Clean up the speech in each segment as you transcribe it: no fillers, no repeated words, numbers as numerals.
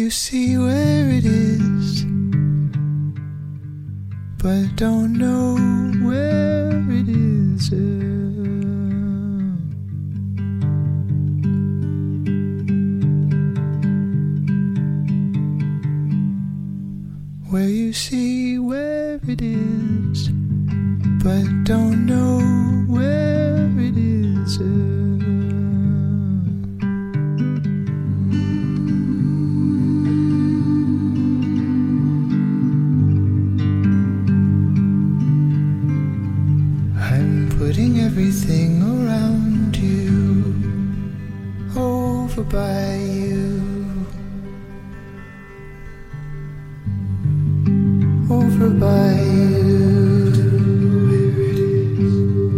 you see where it is, but don't know where it is. Where you see where it is, but don't know where it is. I'm putting everything around you over by you. Over by you, where it is.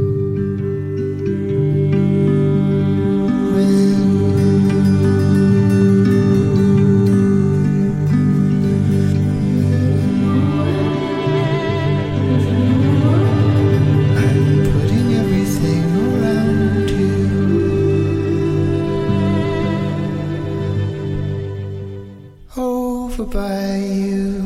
I'm putting everything around you over by you.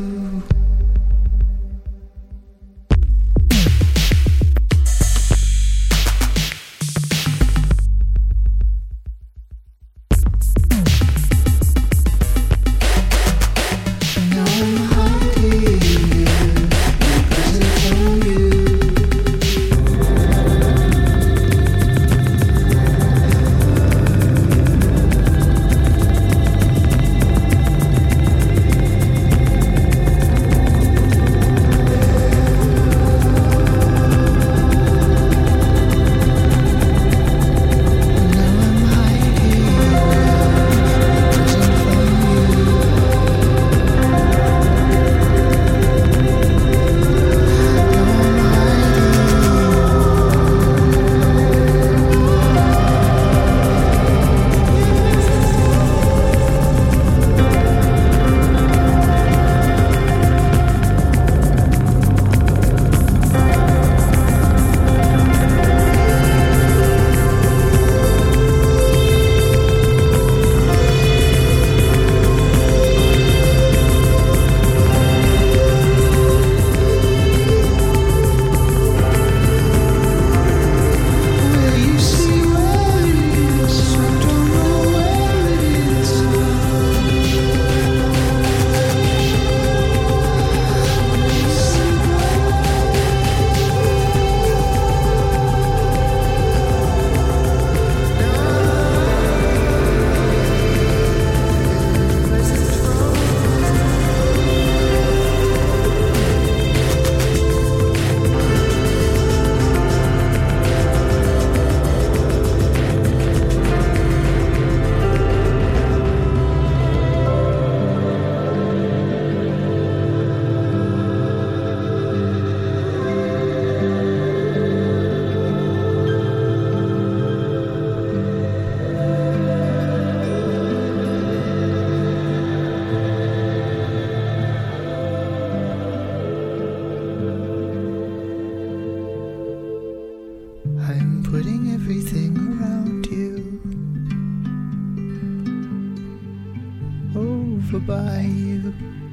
By you.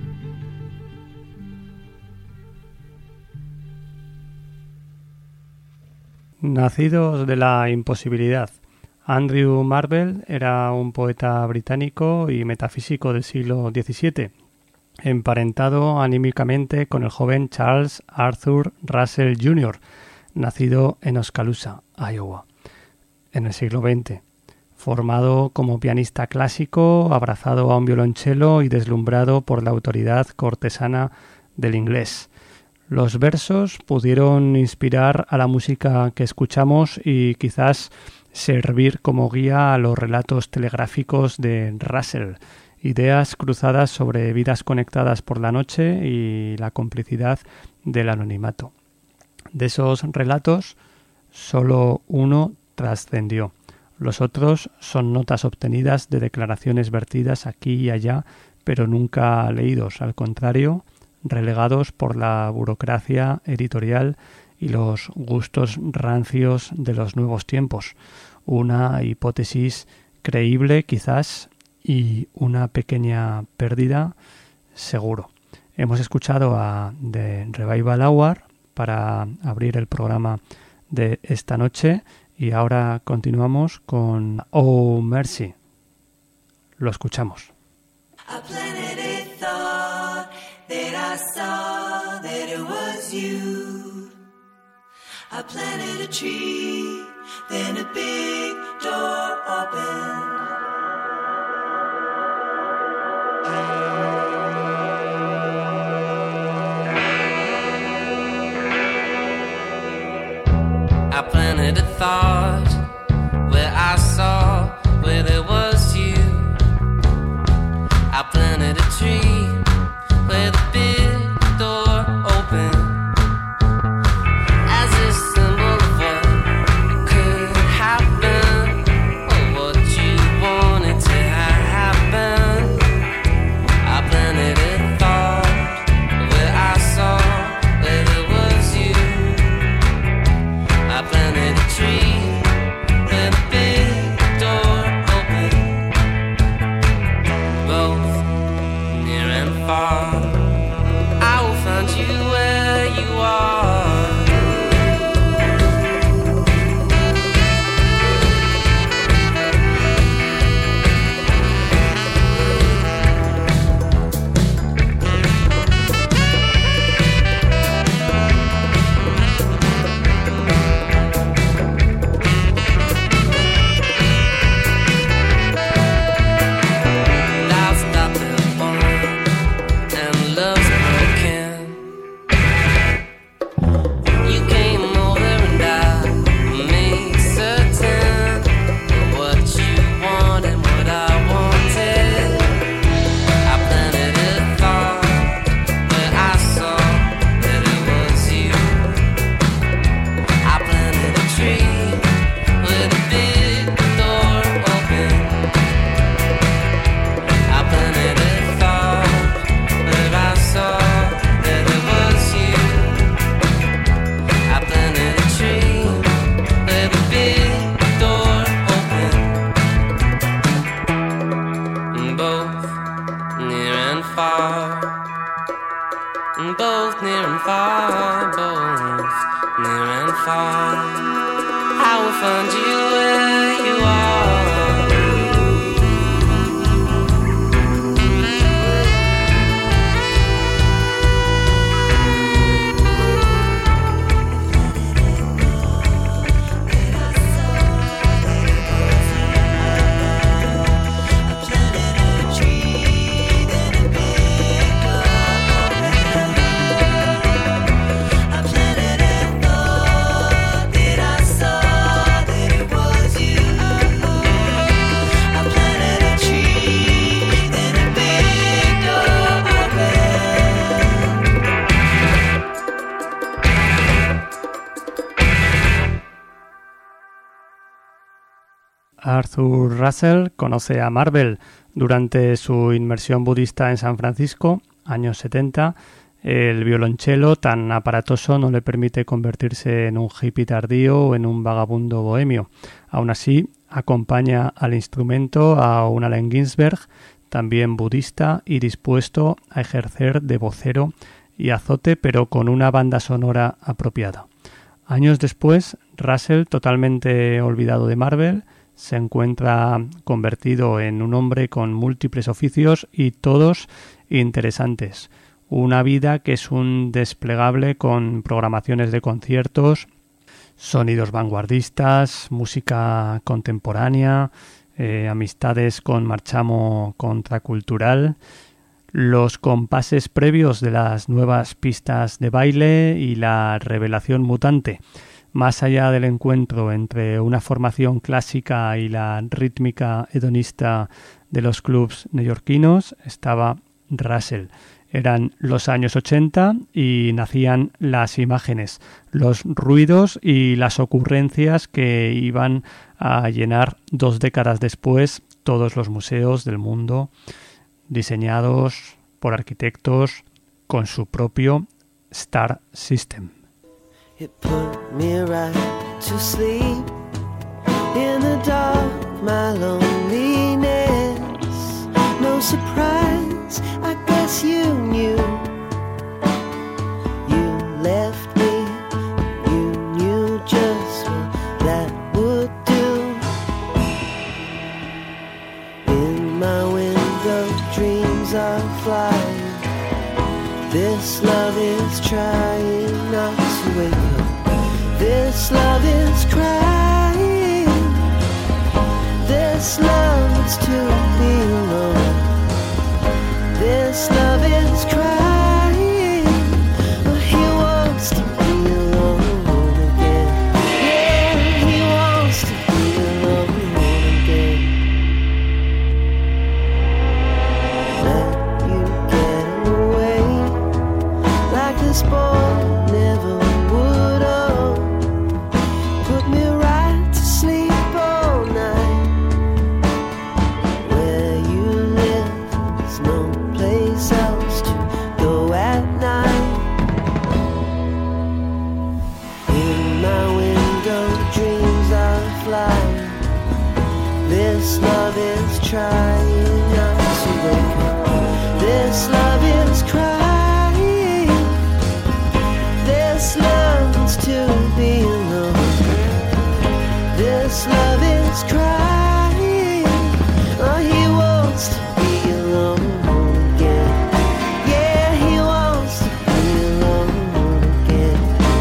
Nacidos de la imposibilidad. Andrew Marvell era un poeta británico y metafísico del siglo XVII, emparentado anímicamente con el joven Charles Arthur Russell Jr., nacido en Oskaloosa, Iowa, en el siglo XX. Formado como pianista clásico, abrazado a un violonchelo y deslumbrado por la autoridad cortesana del inglés. Los versos pudieron inspirar a la música que escuchamos y quizás servir como guía a los relatos telegráficos de Russell, ideas cruzadas sobre vidas conectadas por la noche y la complicidad del anonimato. De esos relatos, solo uno trascendió. Los otros son notas obtenidas de declaraciones vertidas aquí y allá, pero nunca leídos, al contrario, relegados por la burocracia editorial y los gustos rancios de los nuevos tiempos. Una hipótesis creíble quizás y una pequeña pérdida seguro. Hemos escuchado a The Revival Hour para abrir el programa de esta noche y ahora continuamos con Oh Mercy. Lo escuchamos. I planted a thought that I saw that it was you. I planted a tree, then a big door opened. I planted a thought where I saw where there was you. I planted a tree where the big door opened as a symbol of what could happen or what you wanted to happen. I planted a thought where I saw where there was you. I planted a tree where the big door opened, both near and far. I will find you where you are. I'll stop the one and love's broken. You came over and I made certain what you want and what I wanted. I planted a thought where I saw that it was you. I planted a tree where the big door opened. I planted a thought where I saw that it was you. I planted a tree where the big door opened, both near and far, both near and far, both near and far. I will find you where you are. Arthur Russell conoce a Marvel durante su inmersión budista en San Francisco, años 70. El violonchelo tan aparatoso no le permite convertirse en un hippie tardío o en un vagabundo bohemio. Aún así, acompaña al instrumento a un Allen Ginsberg, también budista y dispuesto a ejercer de vocero y azote, pero con una banda sonora apropiada. Años después, Russell, totalmente olvidado de Marvel, se encuentra convertido en un hombre con múltiples oficios y todos interesantes. Una vida que es un desplegable con programaciones de conciertos, sonidos vanguardistas, música contemporánea, amistades con marchamo contracultural, los compases previos de las nuevas pistas de baile y la revelación mutante. Más allá del encuentro entre una formación clásica y la rítmica hedonista de los clubs neoyorquinos estaba Russell. Eran los años 80 y nacían las imágenes, los ruidos y las ocurrencias que iban a llenar 2 décadas después todos los museos del mundo, diseñados por arquitectos con su propio Star System. It put me right to sleep in the dark, my loneliness. surprise, I guess you knew. You left me, you knew just what that would do. In my window, dreams are flying. This love is trying not to wake up. This love is crying. This love is to be alone. This love is crying. But he wants to be alone again. Yeah, he wants to be alone again. Let you get away like this boy never would have. Put me right to sleep all night. Where you live, there's no place else to go at night. In my window, dreams are flying. This love is trying not to wake up. This love is crying. This love is to be alone. This love is crying. Oh, he wants to be alone again. Yeah, he wants to be alone again.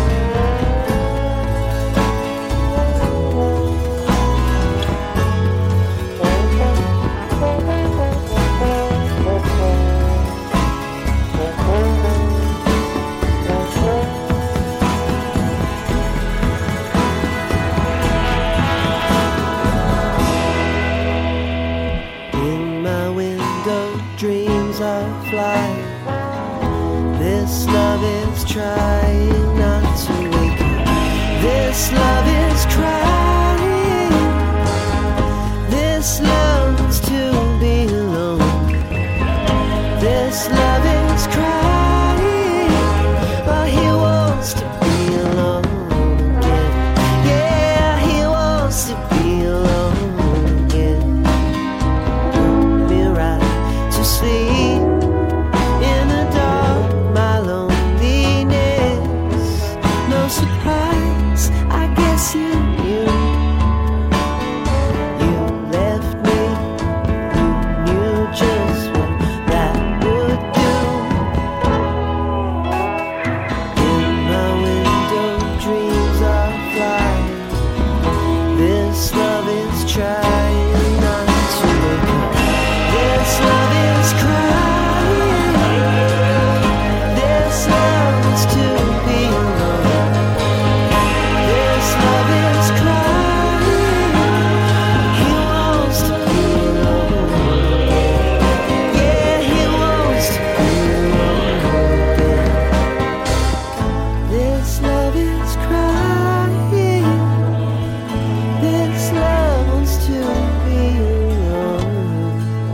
In my window, dreams are flying. This love is trying not to wake up. This love is crying. This love is to be alone. This love is crying. But he wants to be alone again. Yeah, he wants to be alone again. Me right to sleep in the dark, my loneliness. No surprise, I guess you knew. You left me, you knew just what that would do. In my window, dreams are flying. This love is trying not to wake up. This love is crying. This love is to be alone. This love is crying. He wants to be alone. Yeah, he wants to be alone again. This love is crying. This love wants to be alone.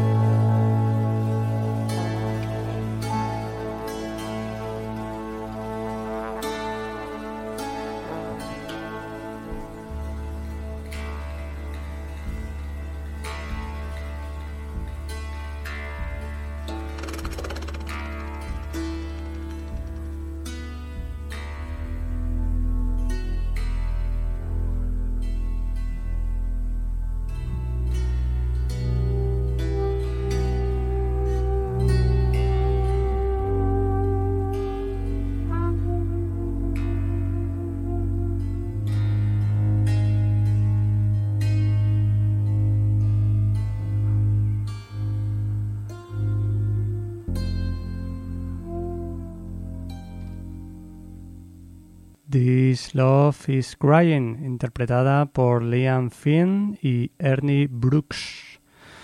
This Love is Crying, interpretada por Liam Finn y Ernie Brooks.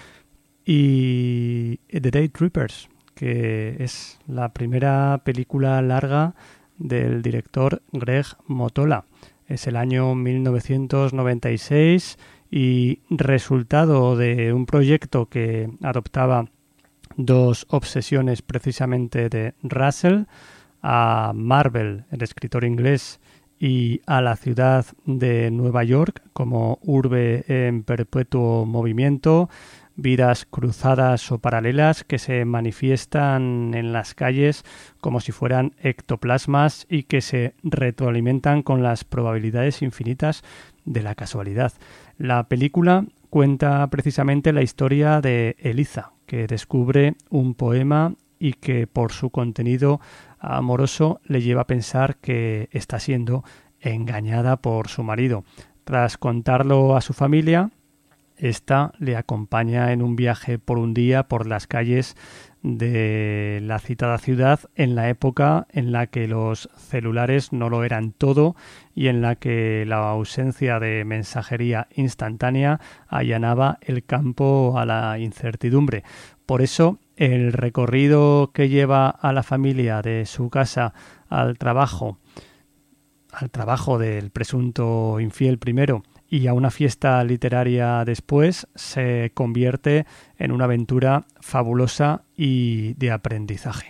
Y The Day Trippers, que es la primera película larga del director Greg Mottola. Es el año 1996 y resultado de un proyecto que adoptaba dos obsesiones precisamente de Russell, a Marvel, el escritor inglés, y a la ciudad de Nueva York como urbe en perpetuo movimiento. vidas cruzadas o paralelas que se manifiestan en las calles como si fueran ectoplasmas y que se retroalimentan con las probabilidades infinitas de la casualidad. La película cuenta precisamente la historia de Eliza, que descubre un poema y que por su contenido amoroso le lleva a pensar que está siendo engañada por su marido. Tras contarlo a su familia, esta le acompaña en un viaje por un día por las calles de la citada ciudad en la época en la que los celulares no lo eran todo y en la que la ausencia de mensajería instantánea allanaba el campo a la incertidumbre. Por eso, el recorrido que lleva a la familia de su casa al trabajo del presunto infiel primero y a una fiesta literaria después, se convierte en una aventura fabulosa y de aprendizaje.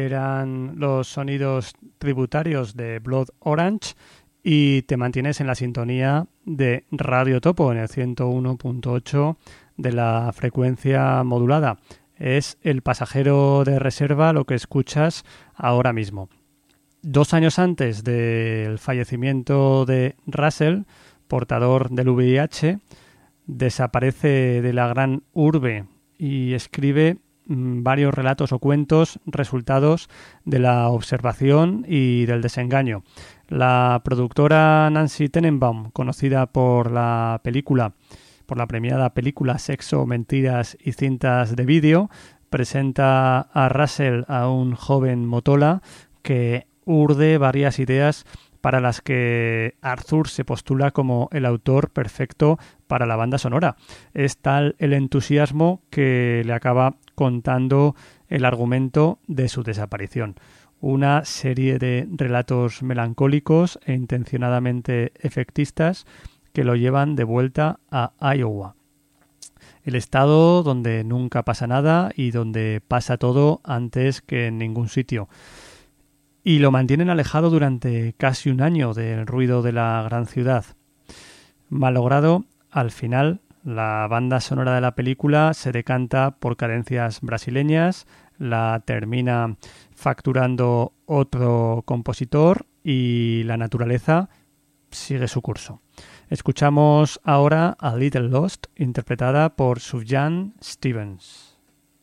eran los sonidos tributarios de Blood Orange y te mantienes en la sintonía de Radio Topo en el 101.8 de la frecuencia modulada. Es El pasajero de reserva lo que escuchas ahora mismo. 2 años antes del fallecimiento de Russell, portador del VIH, desaparece de la gran urbe y escribe varios relatos o cuentos resultados de la observación y del desengaño. La productora Nancy Tenenbaum, conocida por la premiada película Sexo, Mentiras y Cintas de Vídeo, presenta a Russell a un joven Motola que urde varias ideas para las que Arthur se postula como el autor perfecto para la banda sonora. Es tal el entusiasmo que le acaba contando el argumento de su desaparición. Una serie de relatos melancólicos e intencionadamente efectistas que lo llevan de vuelta a Iowa, el estado donde nunca pasa nada y donde pasa todo antes que en ningún sitio. Y lo mantienen alejado durante casi un año del ruido de la gran ciudad. Malogrado, al final, la banda sonora de la película se decanta por cadencias brasileñas, la termina facturando otro compositor y la naturaleza sigue su curso. Escuchamos ahora a Little Lost, interpretada por Sufjan Stevens.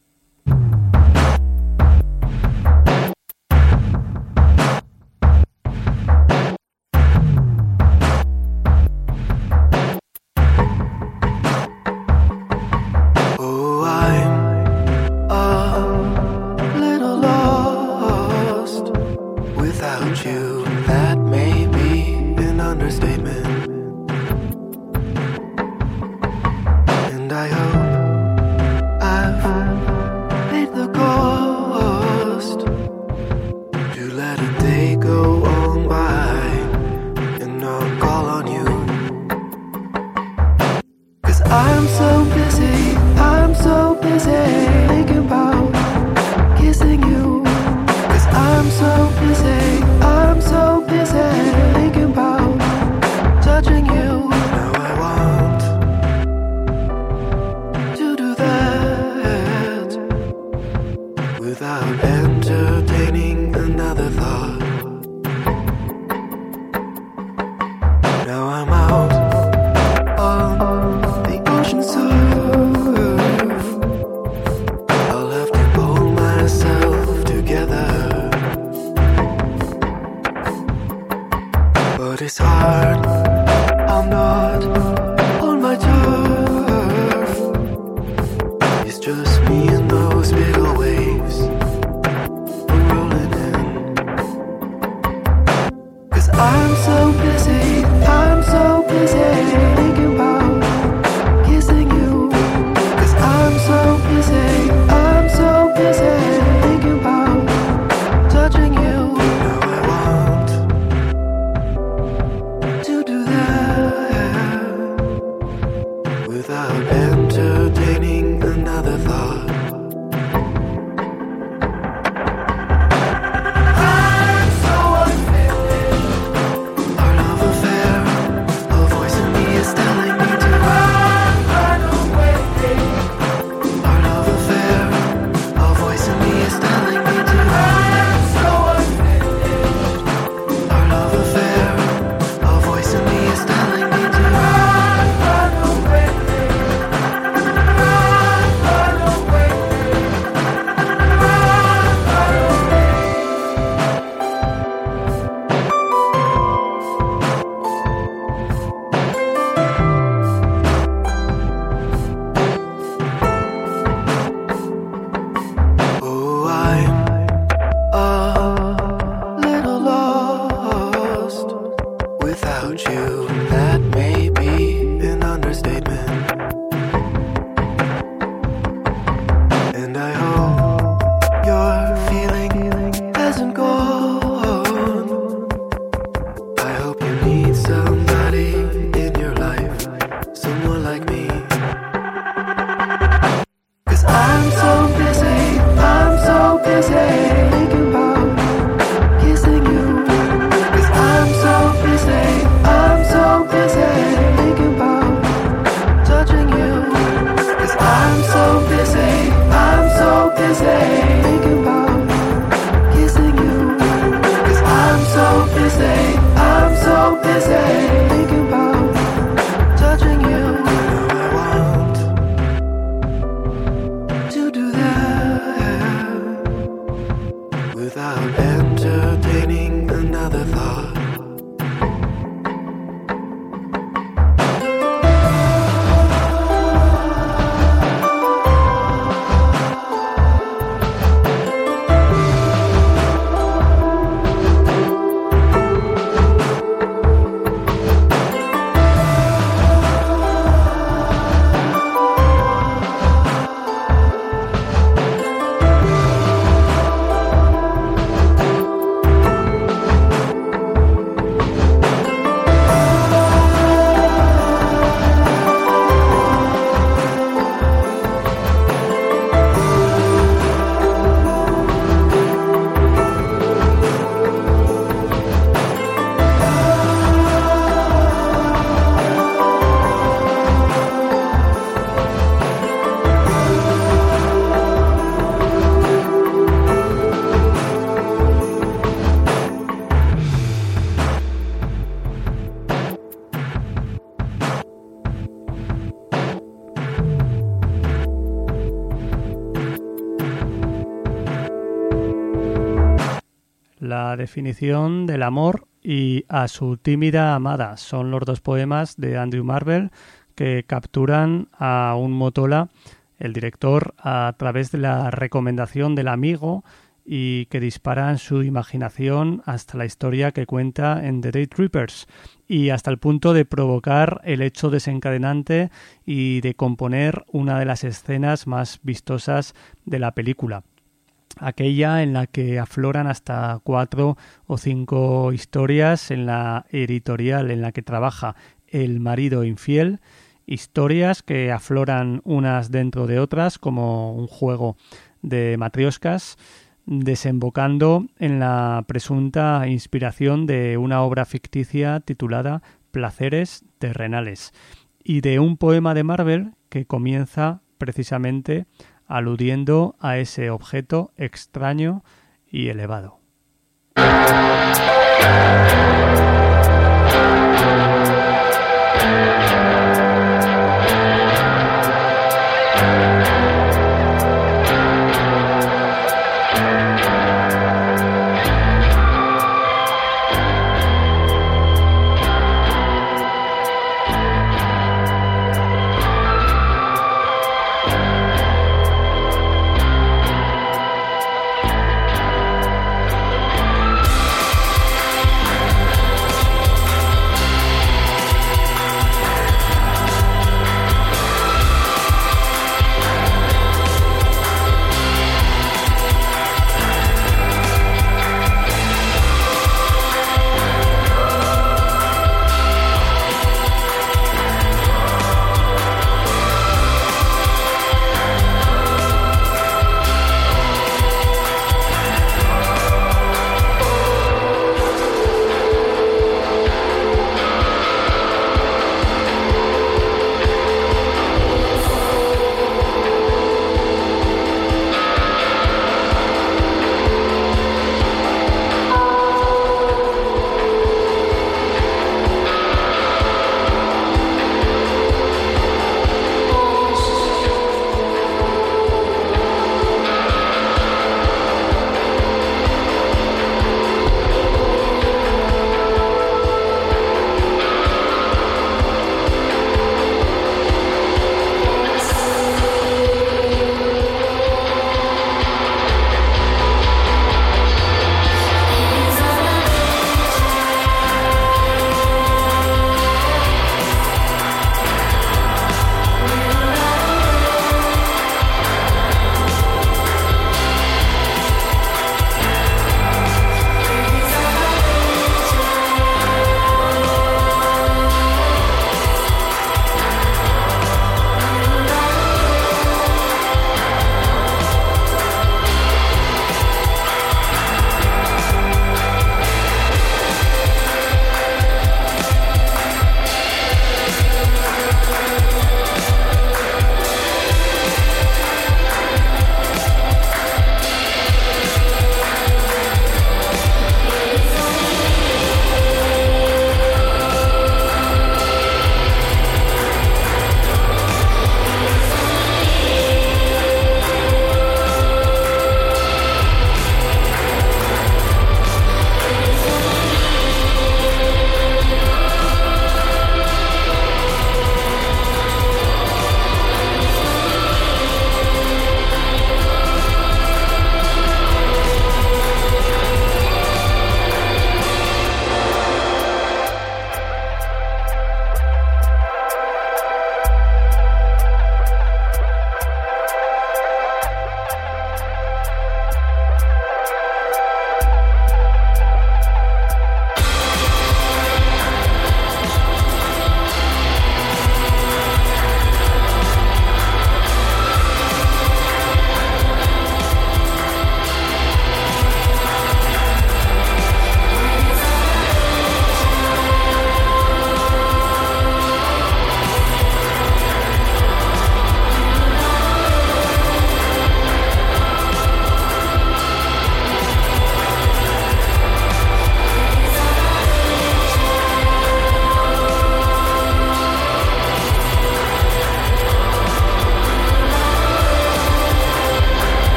Oh, I'm a little lost without you. That may be an understatement. And I hope I've paid the cost to let a day go on by and not call on you. 'Cause I'm so busy thinking about kissing you. 'Cause I'm so busy thinking about touching you. Now I want to do that without entertaining another thought. Now I'm out on the ocean surf. I'll have la definición del amor y a su tímida amada. Son los dos poemas de Andrew Marvell que capturan a un Motola, el director, a través de la recomendación del amigo y que disparan su imaginación hasta la historia que cuenta en The Day Trippers y hasta el punto de provocar el hecho desencadenante y de componer una de las escenas más vistosas de la película. Aquella en la que afloran hasta 4 o 5 historias en la editorial en la que trabaja El marido infiel, historias que afloran unas dentro de otras como un juego de matrioscas, desembocando en la presunta inspiración de una obra ficticia titulada Placeres terrenales y de un poema de Marvell que comienza precisamente aludiendo a ese objeto extraño y elevado.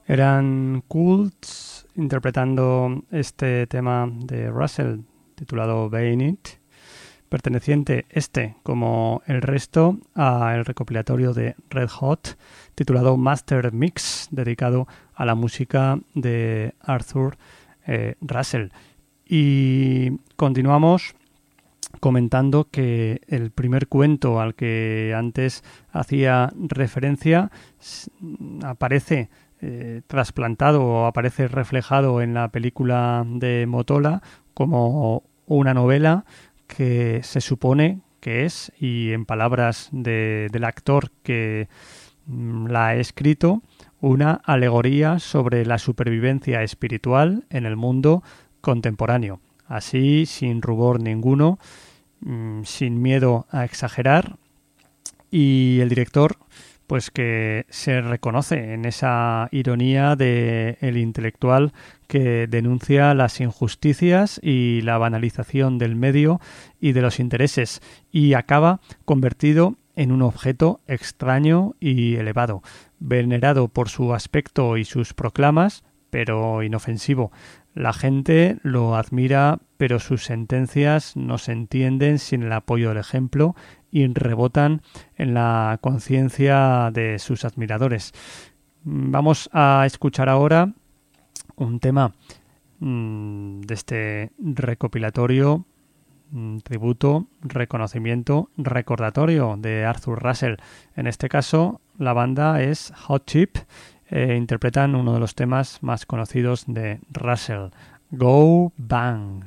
Eran Cults interpretando este tema de Russell titulado Bain It, perteneciente como el resto al recopilatorio de Red Hot titulado Master Mix, dedicado a la música de Arthur Russell. Y continuamos comentando que el primer cuento al que antes hacía referencia aparece trasplantado o aparece reflejado en la película de Motola como una novela que se supone que es, y en palabras del actor que la ha escrito, una alegoría sobre la supervivencia espiritual en el mundo contemporáneo. Así, sin rubor ninguno, sin miedo a exagerar, y el director pues que se reconoce en esa ironía de el intelectual que denuncia las injusticias y la banalización del medio y de los intereses, y acaba convertido en un objeto extraño y elevado, venerado por su aspecto y sus proclamas, pero inofensivo. La gente lo admira, pero sus sentencias no se entienden sin el apoyo del ejemplo y rebotan en la conciencia de sus admiradores. Vamos a escuchar ahora un tema de este recopilatorio, tributo, reconocimiento, recordatorio de Arthur Russell. En este caso, la banda es Hot Chip. Interpretan uno de los temas más conocidos de Russell, Go Bang.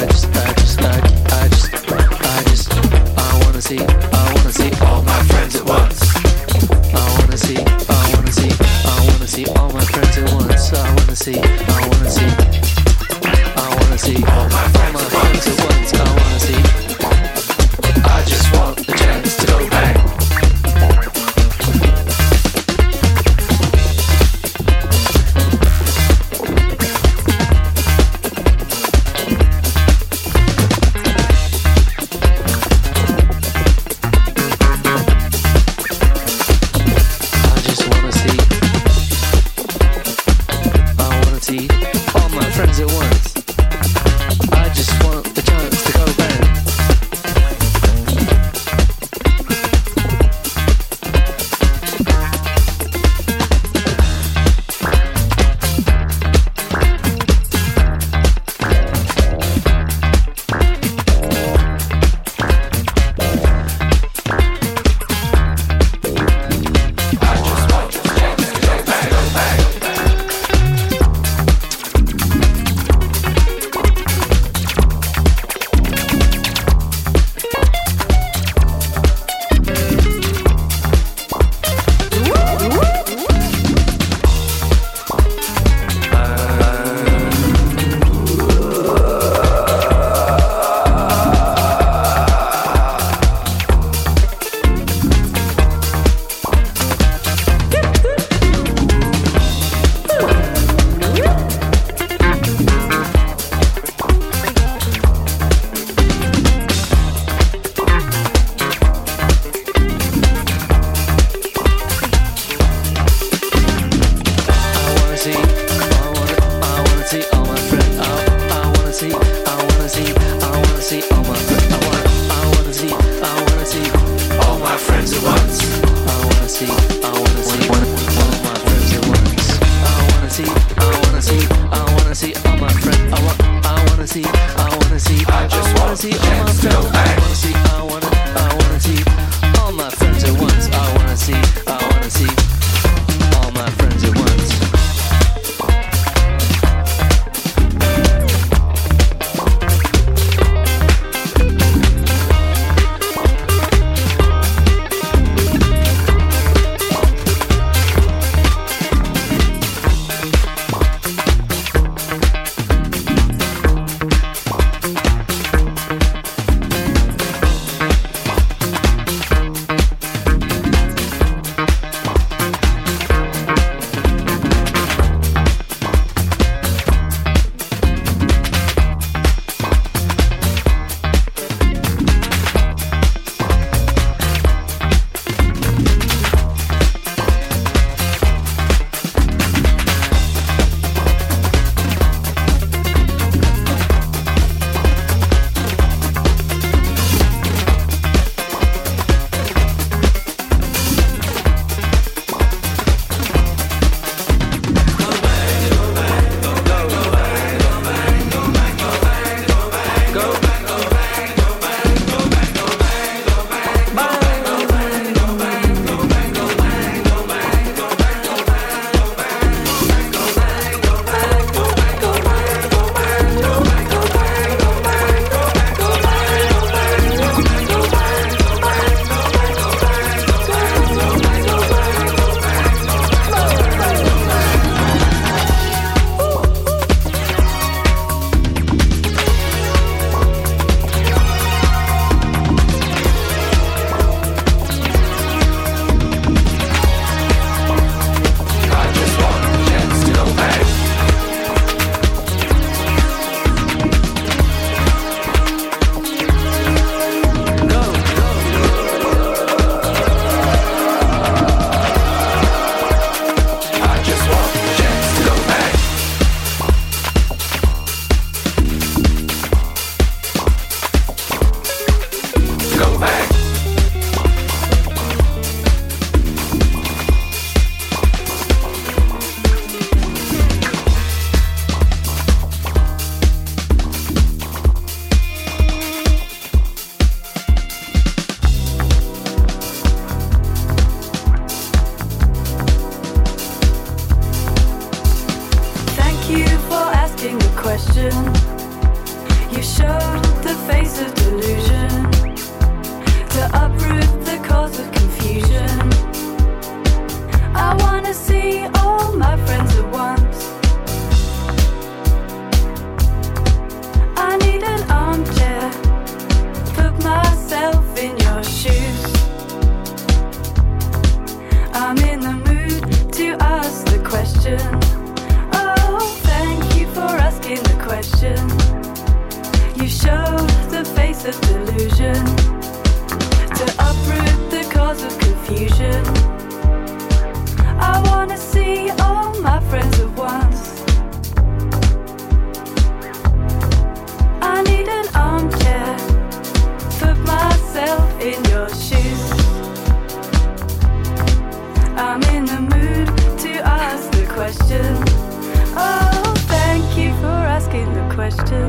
I wanna see all my friends at once. question. You showed the face of delusion to uproot the cause of confusion. I wanna see all my friends at once. I need an armchair, put myself in your shoes. I'm in the mood to ask the question. Oh, thank you for asking the question.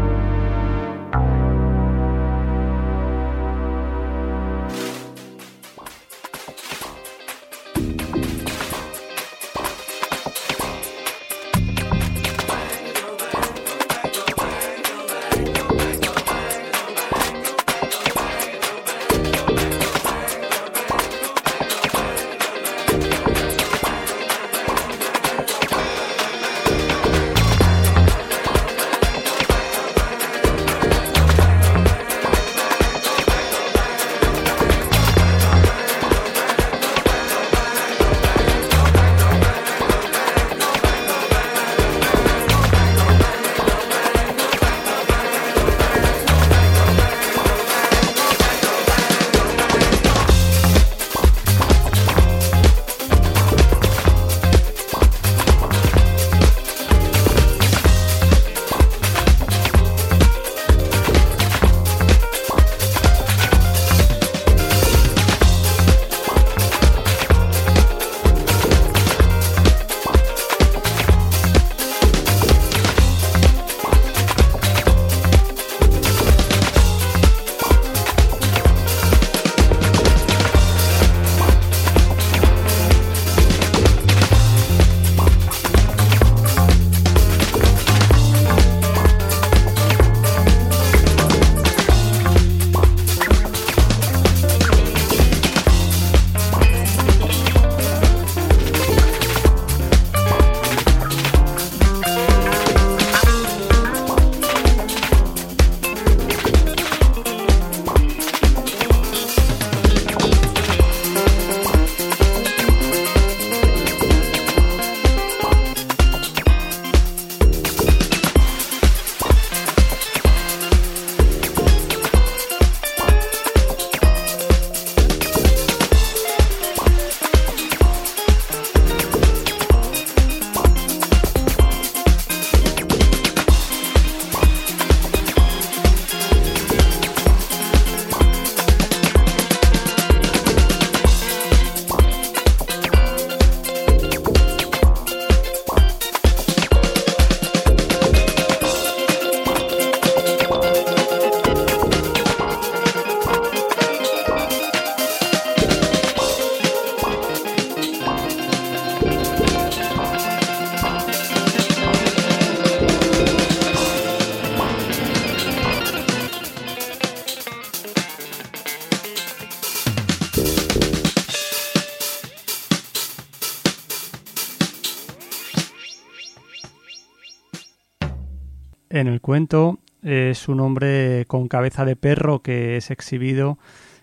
En el cuento es un hombre con cabeza de perro que es exhibido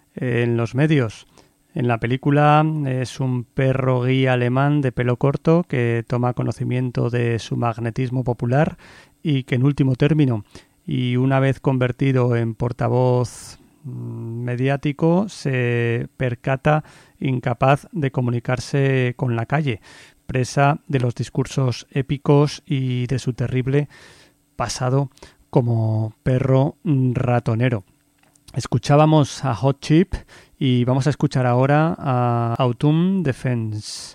en los medios. En la película es un perro guía alemán de pelo corto que toma conocimiento de su magnetismo popular y que en último término, y una vez convertido en portavoz mediático, se percata incapaz de comunicarse con la calle, presa de los discursos épicos y de su terrible pasado como perro ratonero. Escuchábamos a Hot Chip y vamos a escuchar ahora a Autumn Defense.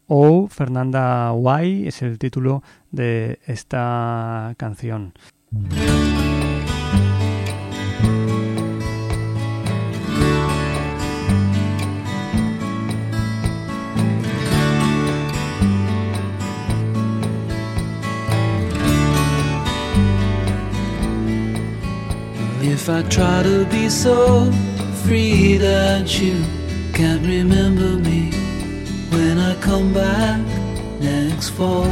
O Fernanda Why es el título de esta canción. If I try to be so free that you can't remember me when I come back next fall,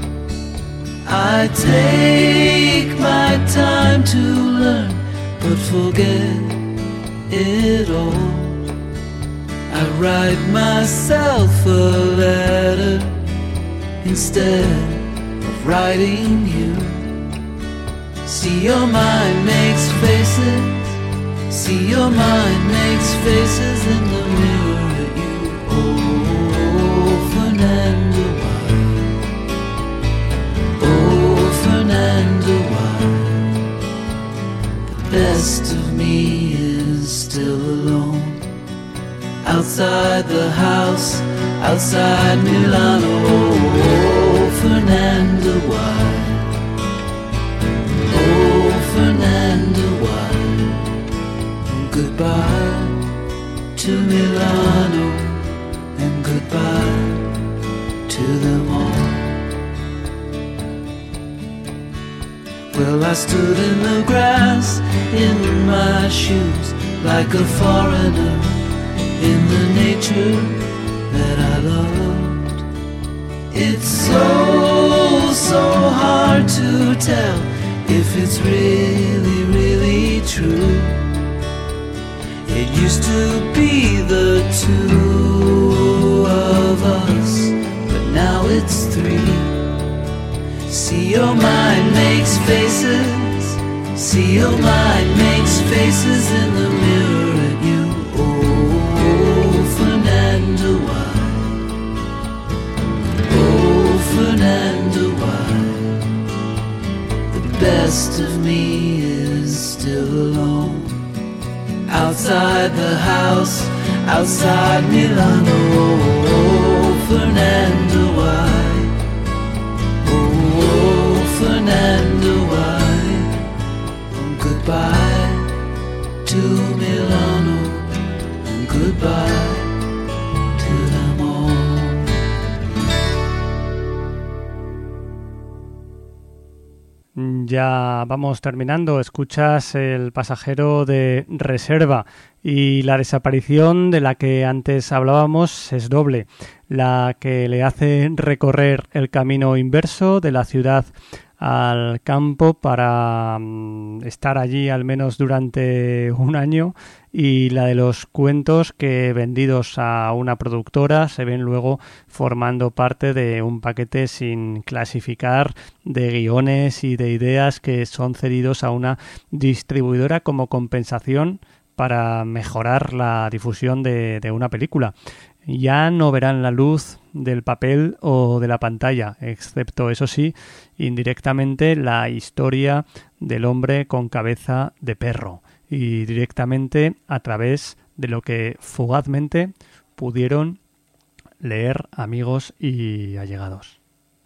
I take my time to learn but forget it all. I write myself a letter instead of writing you. See your mind makes faces. See your mind makes faces in the mirror at you. Oh, Fernando Wild. Oh, Fernando Wild. The best of me is still alone. Outside the house, outside Milano. Oh, Fernando Wild. Oh, Fernando Wild. Goodbye to Milano and goodbye to them all. Well, I stood in the grass in my shoes like a foreigner in the nature that I loved. It's so hard to tell if it's really, really true. It used to be the two of us, but now it's three. See your mind makes faces. See your mind makes faces in the mirror at you. Oh, Fernando Wild. Oh, Fernando Wild. The best of me is still alone. Outside the house, outside Milano. Oh, Fernando Wild. Oh, Fernando Wild. Goodbye to Milano and goodbye to them all. Ya vamos terminando. Escuchas El pasajero de reserva y la desaparición de la que antes hablábamos es doble. La que le hace recorrer el camino inverso de la ciudad al campo para estar allí al menos durante un año, y la de los cuentos que, vendidos a una productora, se ven luego formando parte de un paquete sin clasificar de guiones y de ideas que son cedidos a una distribuidora como compensación para mejorar la difusión de una película. Ya no verán la luz del papel o de la pantalla, excepto, eso sí, indirectamente la historia del hombre con cabeza de perro, y directamente a través de lo que fugazmente pudieron leer amigos y allegados.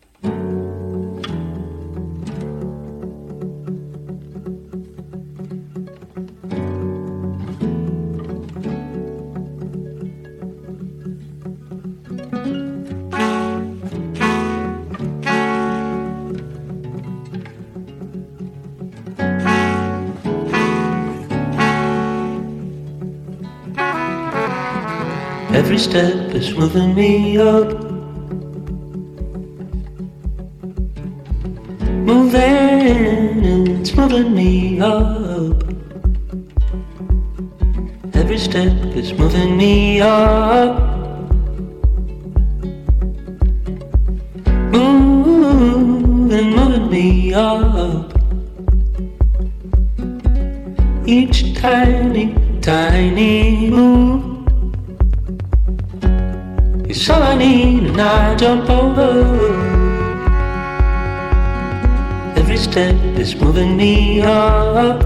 Every step is moving me up, moving, it's moving me up. Every step is moving me up, moving me up. Each tiny move, it's all I need and I jump over. Every step is moving me up,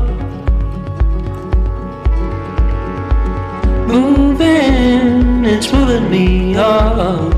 moving, it's moving me up.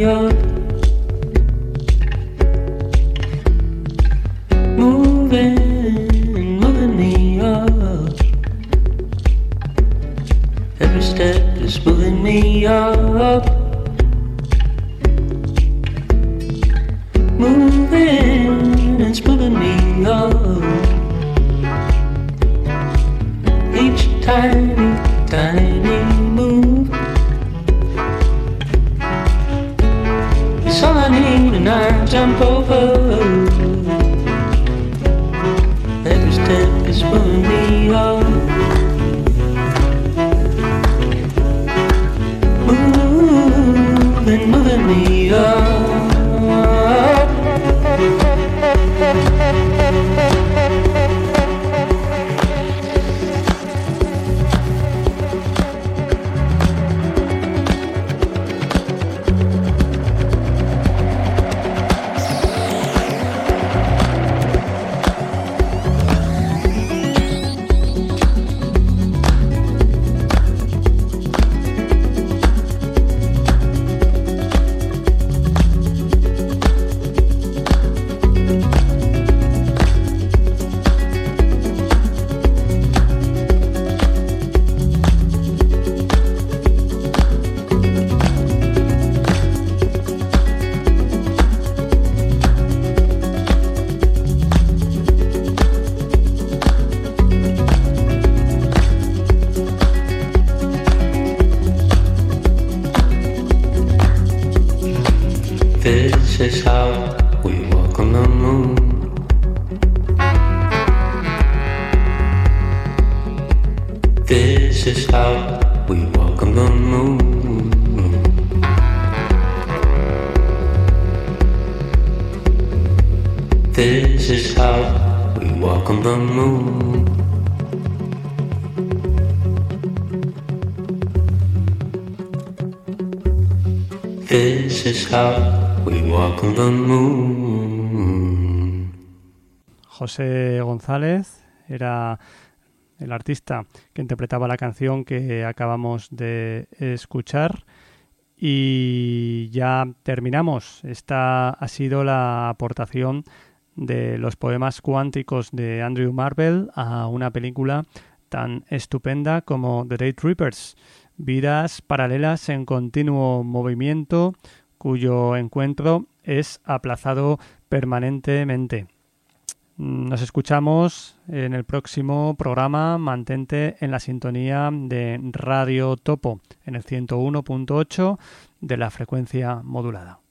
up, moving me up. Every step is moving me up, it's moving me up. Each tiny move is all I need, and I jump over. Every step is moving me up, moving me up. This is how we walk on the moon. This is how we walk on the moon. This is how we walk on the moon. This is how we walk on the moon. José González era el artista que interpretaba la canción que acabamos de escuchar. Y ya terminamos. Esta ha sido la aportación de los poemas cuánticos de Andrew Marvell a una película tan estupenda como The Day Trippers. Vidas paralelas en continuo movimiento cuyo encuentro es aplazado permanentemente. Nos escuchamos en el próximo programa. Mantente en la sintonía de Radio Topo en el 101.8 de la frecuencia modulada.